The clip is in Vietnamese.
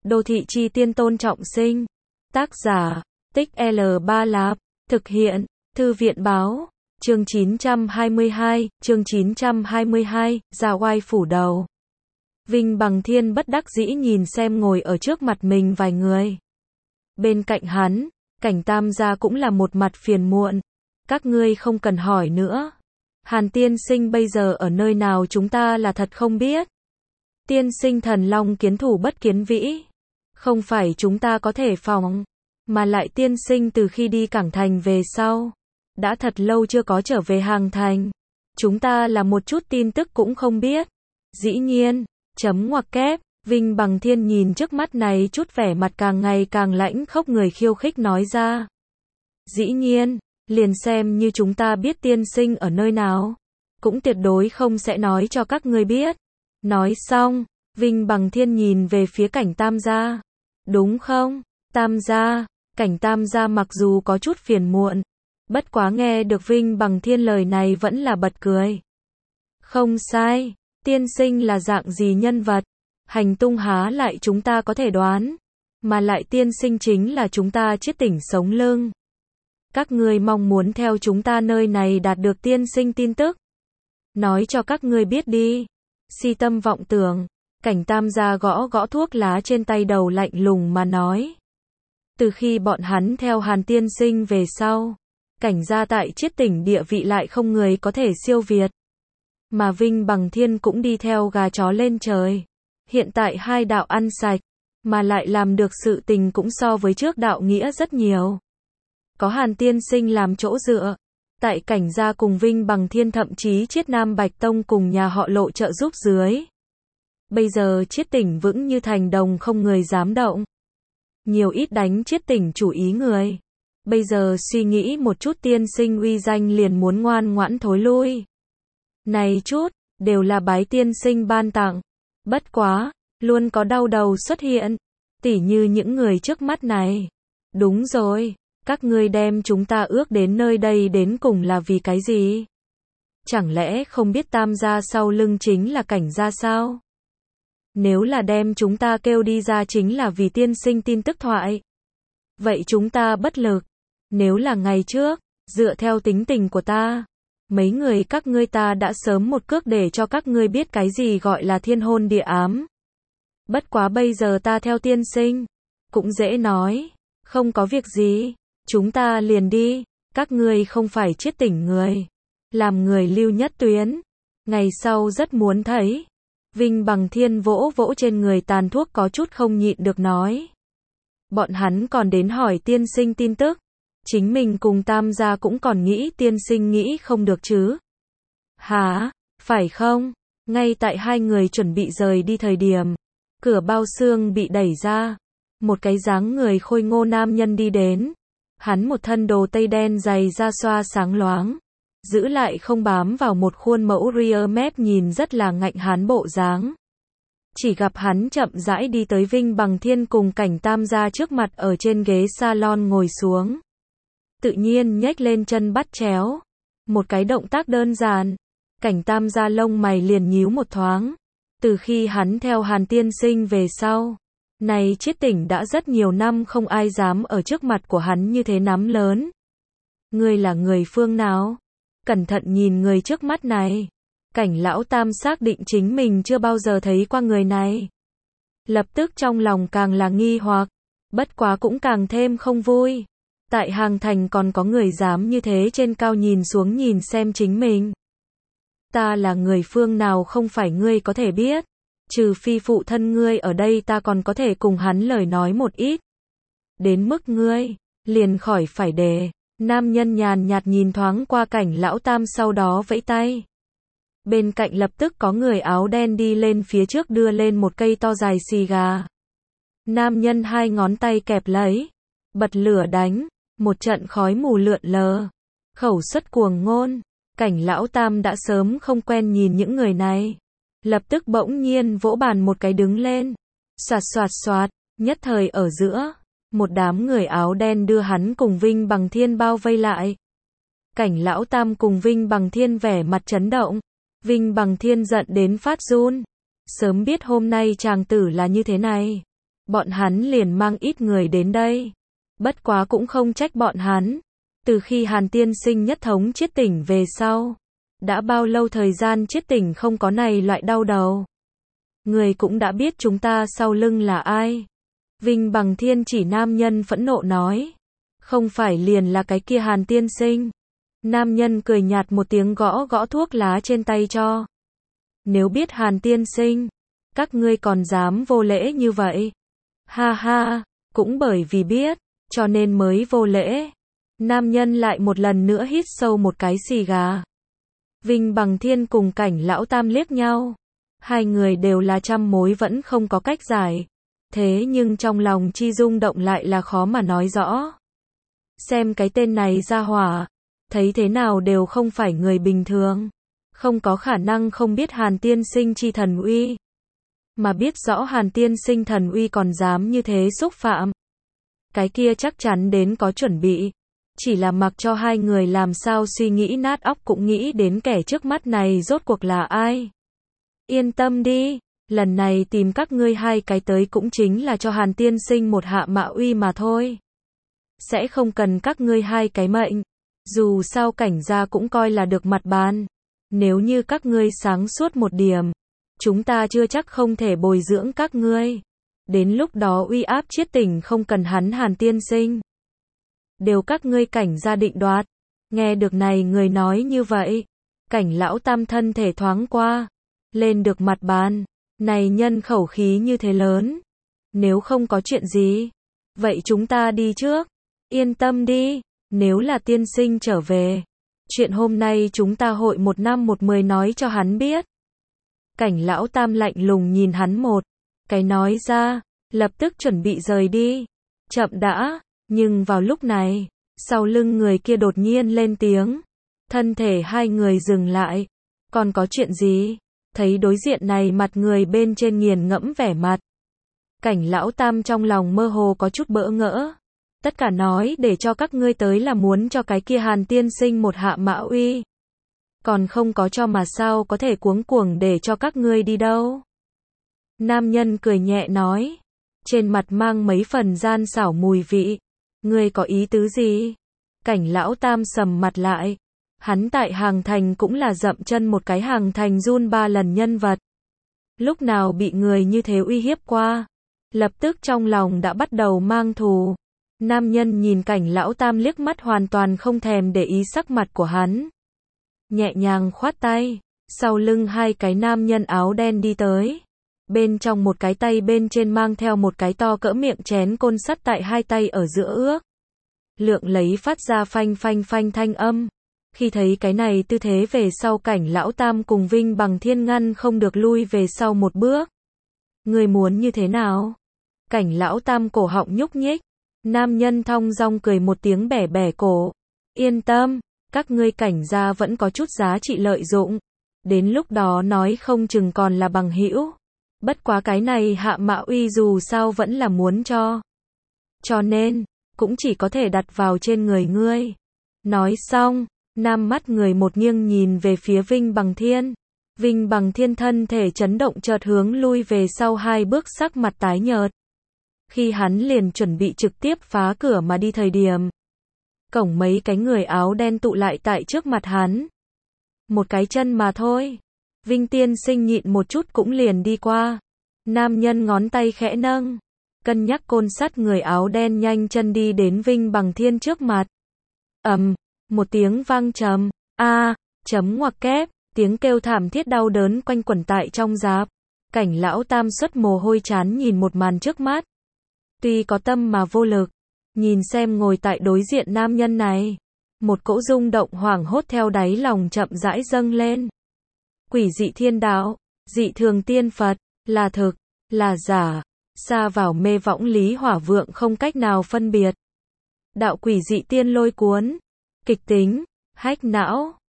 Đô thị chi tiên Tôn Trọng Sinh. Tác giả, Tích L3 Lạp. Thực hiện, Thư viện báo. Chương 922, Già oai phủ đầu. Vinh Bằng Thiên bất đắc dĩ nhìn xem ngồi ở trước mặt mình vài người. Bên cạnh hắn, Cảnh Tam gia cũng là một mặt phiền muộn. Các ngươi không cần hỏi nữa. Hàn tiên sinh bây giờ ở nơi nào chúng ta là thật không biết. Tiên sinh thần long kiến thủ bất kiến vĩ. Không phải chúng ta có thể phòng. Mà lại tiên sinh từ khi đi Cảng Thành về sau. Đã thật lâu chưa có trở về Hàng Thành. Chúng ta là một chút tin tức cũng không biết. Dĩ nhiên, chấm ngoặc kép, Vinh Bằng Thiên nhìn trước mắt này chút vẻ mặt càng ngày càng lãnh khốc người khiêu khích nói ra. Dĩ nhiên, liền xem như chúng ta biết tiên sinh ở nơi nào. Cũng tuyệt đối không sẽ nói cho các ngươi biết. Nói xong, Vinh Bằng Thiên nhìn về phía Cảnh Tam gia. Đúng không, Tam gia? Cảnh Tam gia mặc dù có chút phiền muộn. Bất quá nghe được Vinh Bằng Thiên lời này vẫn là bật cười. Không sai, tiên sinh là dạng gì nhân vật, hành tung há lại chúng ta có thể đoán, mà lại tiên sinh chính là chúng ta chiết tỉnh sống lưng. Các ngươi mong muốn theo chúng ta nơi này đạt được tiên sinh tin tức. Nói cho các ngươi biết đi. Si tâm vọng tưởng, Cảnh Tam gia gõ gõ thuốc lá trên tay đầu lạnh lùng mà nói. Từ khi bọn hắn theo Hàn tiên sinh về sau, Cảnh gia tại chiết tỉnh địa vị lại không người có thể siêu việt. Mà Vinh Bằng Thiên cũng đi theo gà chó lên trời. Hiện tại hai đạo ăn sạch, mà lại làm được sự tình cũng so với trước đạo nghĩa rất nhiều. Có Hàn tiên sinh làm chỗ dựa. Tại Cảnh gia cùng Vinh Bằng Thiên thậm chí chiết Nam Bạch Tông cùng nhà họ Lộ trợ giúp dưới. Bây giờ chiết tỉnh vững như thành đồng không người dám động. Nhiều ít đánh chiết tỉnh chủ ý người. Bây giờ suy nghĩ một chút tiên sinh uy danh liền muốn ngoan ngoãn thối lui. Này chút, đều là bái tiên sinh ban tặng. Bất quá, luôn có đau đầu xuất hiện. Tỉ như những người trước mắt này. Đúng rồi, các ngươi đem chúng ta ước đến nơi đây đến cùng là vì cái gì? Chẳng lẽ không biết Tam gia sau lưng chính là Cảnh gia sao? Nếu là đem chúng ta kêu đi ra chính là vì tiên sinh tin tức thoại. Vậy chúng ta bất lực. Nếu là ngày trước, dựa theo tính tình của ta, mấy người các ngươi ta đã sớm một cước để cho các ngươi biết cái gì gọi là thiên hôn địa ám. Bất quá bây giờ ta theo tiên sinh, cũng dễ nói, không có việc gì, chúng ta liền đi, các ngươi không phải chiết tỉnh người, làm người lưu nhất tuyến, ngày sau rất muốn thấy. Vinh Bằng Thiên vỗ vỗ trên người tàn thuốc có chút không nhịn được nói. Bọn hắn còn đến hỏi tiên sinh tin tức. Chính mình cùng Tam gia cũng còn nghĩ tiên sinh nghĩ không được chứ. Hả, phải không? Ngay tại hai người chuẩn bị rời đi thời điểm, cửa bao xương bị đẩy ra. Một cái dáng người khôi ngô nam nhân đi đến. Hắn một thân đồ tây đen dày da xoa sáng loáng. Giữ lại không bám vào một khuôn mẫu rear mép nhìn rất là ngạnh hán bộ dáng. Chỉ gặp hắn chậm rãi đi tới Vinh Bằng Thiên cùng Cảnh Tam gia trước mặt ở trên ghế salon ngồi xuống. Tự nhiên nhếch lên chân bắt chéo. Một cái động tác đơn giản. Cảnh Tam gia lông mày liền nhíu một thoáng. Từ khi hắn theo Hàn tiên sinh về sau. Này chiết tỉnh đã rất nhiều năm không ai dám ở trước mặt của hắn như thế nắm lớn. Ngươi là người phương nào? Cẩn thận nhìn người trước mắt này. Cảnh lão Tam xác định chính mình chưa bao giờ thấy qua người này. Lập tức trong lòng càng là nghi hoặc. Bất quá cũng càng thêm không vui. Tại Hàng Thành còn có người dám như thế trên cao nhìn xuống nhìn xem chính mình. Ta là người phương nào không phải ngươi có thể biết. Trừ phi phụ thân ngươi ở đây ta còn có thể cùng hắn lời nói một ít. Đến mức ngươi, liền khỏi phải đề. Nam nhân nhàn nhạt nhìn thoáng qua Cảnh lão Tam sau đó vẫy tay. Bên cạnh lập tức có người áo đen đi lên phía trước đưa lên một cây to dài xì gà. Nam nhân hai ngón tay kẹp lấy. Bật lửa đánh. Một trận khói mù lượn lờ. Khẩu xuất cuồng ngôn. Cảnh lão Tam đã sớm không quen nhìn những người này. Lập tức bỗng nhiên vỗ bàn một cái đứng lên. Xoạt xoạt xoạt. Nhất thời ở giữa. Một đám người áo đen đưa hắn cùng Vinh Bằng Thiên bao vây lại. Cảnh lão Tam cùng Vinh Bằng Thiên vẻ mặt chấn động. Vinh Bằng Thiên giận đến phát run. Sớm biết hôm nay chàng tử là như thế này. bọn hắn liền mang ít người đến đây. Bất quá cũng không trách bọn hắn. Từ khi Hàn tiên sinh nhất thống Chiết Tỉnh về sau, đã bao lâu thời gian Chiết Tỉnh không có này loại đau đầu. Người cũng đã biết chúng ta sau lưng là ai. Vinh Bằng Thiên chỉ nam nhân phẫn nộ nói. Không phải liền là cái kia Hàn tiên sinh. Nam nhân cười nhạt một tiếng gõ gõ thuốc lá trên tay cho. Nếu biết Hàn tiên sinh, các ngươi còn dám vô lễ như vậy. Ha ha, cũng bởi vì biết, cho nên mới vô lễ. Nam nhân lại một lần nữa hít sâu một cái xì gà. Vinh Bằng Thiên cùng Cảnh Lão Tam liếc nhau. Hai người đều là trăm mối vẫn không có cách giải. Thế nhưng trong lòng chi rung động lại là khó mà nói rõ. Xem cái tên này ra hỏa, thấy thế nào đều không phải người bình thường. Không có khả năng không biết Hàn tiên sinh chi thần uy. Mà biết rõ Hàn tiên sinh thần uy còn dám như thế xúc phạm. Cái kia chắc chắn đến có chuẩn bị. Chỉ là mặc cho hai người làm sao suy nghĩ nát óc cũng nghĩ đến kẻ trước mắt này rốt cuộc là ai. Yên tâm đi, lần này tìm các ngươi hai cái tới cũng chính là cho Hàn tiên sinh một hạ mạ uy mà thôi. Sẽ không cần các ngươi hai cái mệnh. Dù sao Cảnh gia cũng coi là được mặt bàn. Nếu như các ngươi sáng suốt một điểm, chúng ta chưa chắc không thể bồi dưỡng các ngươi. Đến lúc đó uy áp Chiết Tỉnh không cần hắn Hàn tiên sinh. Đều các ngươi Cảnh gia định đoạt. Nghe được này người nói như vậy, Cảnh Lão Tam thân thể thoáng qua, lên được mặt bàn. Này nhân khẩu khí như thế lớn. Nếu không có chuyện gì, vậy chúng ta đi trước. Yên tâm đi, nếu là tiên sinh trở về, chuyện hôm nay chúng ta hội một năm một mười nói cho hắn biết. Cảnh Lão Tam lạnh lùng nhìn hắn một cái nói ra, lập tức chuẩn bị rời đi. Chậm đã, nhưng vào lúc này, sau lưng người kia đột nhiên lên tiếng. Thân thể hai người dừng lại. Còn có chuyện gì? Thấy đối diện này mặt người bên trên nghiền ngẫm vẻ mặt. Cảnh Lão Tam trong lòng mơ hồ có chút bỡ ngỡ. Tất cả nói để cho các ngươi tới là muốn cho cái kia Hàn tiên sinh một hạ mã uy. Còn không có cho mà sao có thể cuống cuồng để cho các ngươi đi đâu. Nam nhân cười nhẹ nói. Trên mặt mang mấy phần gian xảo mùi vị. Ngươi có ý tứ gì? Cảnh Lão Tam sầm mặt lại. Hắn tại Hàng Thành cũng là dậm chân một cái Hàng Thành run 3 lần nhân vật. Lúc nào bị người như thế uy hiếp qua. Lập tức trong lòng đã bắt đầu mang thù. Nam nhân nhìn Cảnh Lão Tam liếc mắt hoàn toàn không thèm để ý sắc mặt của hắn. Nhẹ nhàng khoát tay. Sau lưng hai cái nam nhân áo đen đi tới. Bên trong một cái tay bên trên mang theo một cái to cỡ miệng chén côn sắt tại hai tay ở giữa ước. Lượng lấy phát ra phanh phanh phanh thanh âm. Khi thấy cái này tư thế về sau Cảnh Lão Tam cùng Vinh Bằng Thiên ngăn không được lui về sau một bước. Người muốn như thế nào? Cảnh Lão Tam cổ họng nhúc nhích. Nam nhân thong dong cười một tiếng bẻ bẻ cổ. Yên tâm, các ngươi Cảnh gia vẫn có chút giá trị lợi dụng. Đến lúc đó nói không chừng còn là bằng hữu. Bất quá cái này hạ mạ uy dù sao vẫn là muốn cho. Cho nên, cũng chỉ có thể đặt vào trên người ngươi. Nói xong, nam mắt người một nghiêng nhìn về phía Vinh Bằng Thiên. Vinh Bằng Thiên thân thể chấn động chợt hướng lui về sau 2 bước sắc mặt tái nhợt. Khi hắn liền chuẩn bị trực tiếp phá cửa mà đi thời điểm. Cổng mấy cái người áo đen tụ lại tại trước mặt hắn. Một cái chân mà thôi. Vinh tiên sinh nhịn một chút cũng liền đi qua. Nam nhân ngón tay khẽ nâng. Cân nhắc côn sắt người áo đen nhanh chân đi đến Vinh Bằng Thiên trước mặt. Một tiếng vang trầm. Chấm ngoặc kép. Tiếng kêu thảm thiết đau đớn quanh quẩn tại trong rạp. Cảnh Lão Tam xuất mồ hôi chán nhìn một màn trước mắt. Tuy có tâm mà vô lực. Nhìn xem ngồi tại đối diện nam nhân này. Một cỗ rung động hoảng hốt theo đáy lòng chậm rãi dâng lên. Quỷ dị thiên đạo, dị thường tiên Phật, là thực, là giả, xa vào mê võng lý hỏa vượng không cách nào phân biệt. Đạo quỷ dị tiên lôi cuốn, kịch tính, hách não,